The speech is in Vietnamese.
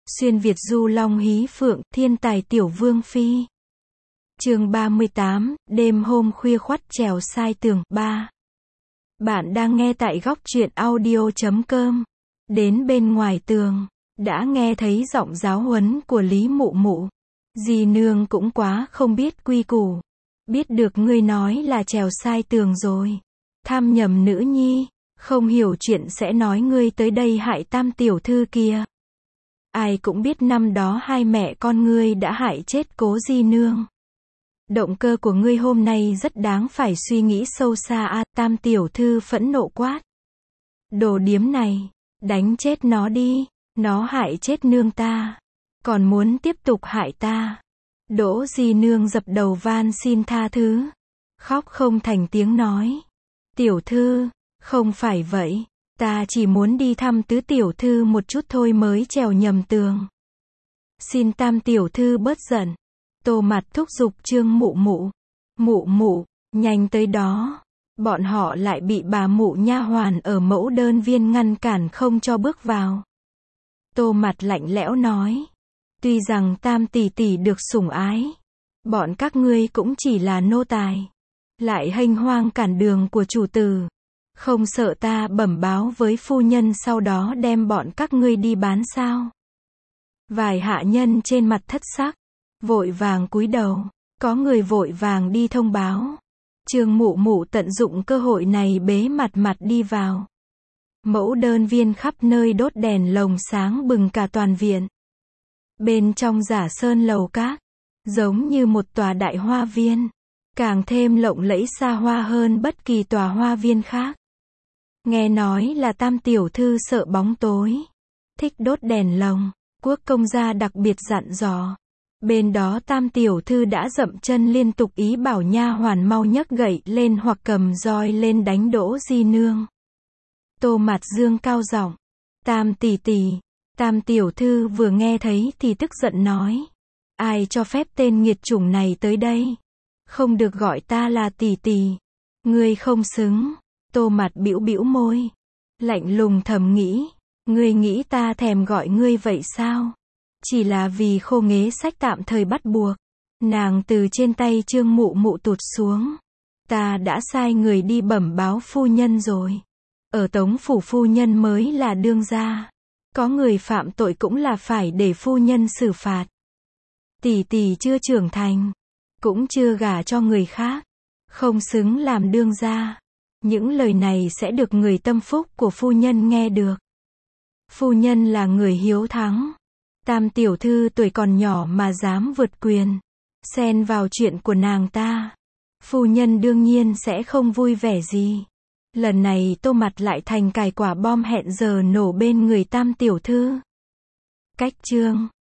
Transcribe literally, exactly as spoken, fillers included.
Xuyên Việt du long hí phượng, thiên tài tiểu vương phi. Chương ba mươi tám, đêm hôm khuya khoắt trèo sai tường, ba. Bạn đang nghe tại góc truyện audio chấm com. Đến bên ngoài tường, đã nghe thấy giọng giáo huấn của Lý Mụ Mụ. Dì nương cũng quá không biết quy củ. Biết được ngươi nói là trèo sai tường rồi. Tham nhầm nữ nhi, không hiểu chuyện sẽ nói ngươi tới đây hại tam tiểu thư kia. Ai cũng biết năm đó hai mẹ con ngươi đã hại chết cố di nương. Động cơ của ngươi hôm nay rất đáng phải suy nghĩ sâu xa a. Tam tiểu thư phẫn nộ quát. Đồ điếm này, đánh chết nó đi, nó hại chết nương ta, còn muốn tiếp tục hại ta. Đỗ di nương dập đầu van xin tha thứ, khóc không thành tiếng nói. Tiểu thư, không phải vậy, ta chỉ muốn đi thăm tứ tiểu thư một chút thôi mới trèo nhầm tường. Xin tam tiểu thư bớt giận. Tô Mặt thúc giục Trương Mụ Mụ. Mụ Mụ, nhanh tới đó. Bọn họ lại bị bà mụ nha hoàn ở mẫu đơn viên ngăn cản không cho bước vào. Tô Mặt lạnh lẽo nói. Tuy rằng tam tỷ tỷ được sủng ái, bọn các ngươi cũng chỉ là nô tài. Lại hênh hoang cản đường của chủ tử. Không sợ ta bẩm báo với phu nhân sau đó đem bọn các ngươi đi bán sao? Vài hạ nhân trên mặt thất sắc, vội vàng cúi đầu, có người vội vàng đi thông báo. Trương Mụ Mụ tận dụng cơ hội này bế mặt mặt đi vào. Mẫu đơn viên khắp nơi đốt đèn lồng sáng bừng cả toàn viện. Bên trong giả sơn lầu các, giống như một tòa đại hoa viên, càng thêm lộng lẫy xa hoa hơn bất kỳ tòa hoa viên khác. Nghe nói là tam tiểu thư sợ bóng tối, thích đốt đèn lồng, quốc công gia đặc biệt dặn dò. Bên đó tam tiểu thư đã dậm chân liên tục ý bảo nha hoàn mau nhấc gậy lên hoặc cầm roi lên đánh Đỗ di nương. Tô Mặt dương cao giọng, tam tỷ tỷ. Tam tiểu thư vừa nghe thấy thì tức giận nói, ai cho phép tên nghiệt chủng này tới đây? Không được gọi ta là tỷ tỷ. Ngươi không xứng. Tô Mặt bĩu bĩu môi, lạnh lùng thầm nghĩ, ngươi nghĩ ta thèm gọi ngươi vậy sao? Chỉ là vì khô nghế sách tạm thời bắt buộc. Nàng từ trên tay Trương Mụ Mụ tụt xuống. Ta đã sai người đi bẩm báo phu nhân rồi. Ở Tống phủ phu nhân mới là đương gia. Có người phạm tội cũng là phải để phu nhân xử phạt. Tỷ tỷ chưa trưởng thành, cũng chưa gả cho người khác, không xứng làm đương gia. Những lời này sẽ được người tâm phúc của phu nhân nghe được. Phu nhân là người hiếu thắng. Tam tiểu thư tuổi còn nhỏ mà dám vượt quyền, xen vào chuyện của nàng ta. Phu nhân đương nhiên sẽ không vui vẻ gì. Lần này Tô Mặt lại thành cài quả bom hẹn giờ nổ bên người tam tiểu thư. Cách chương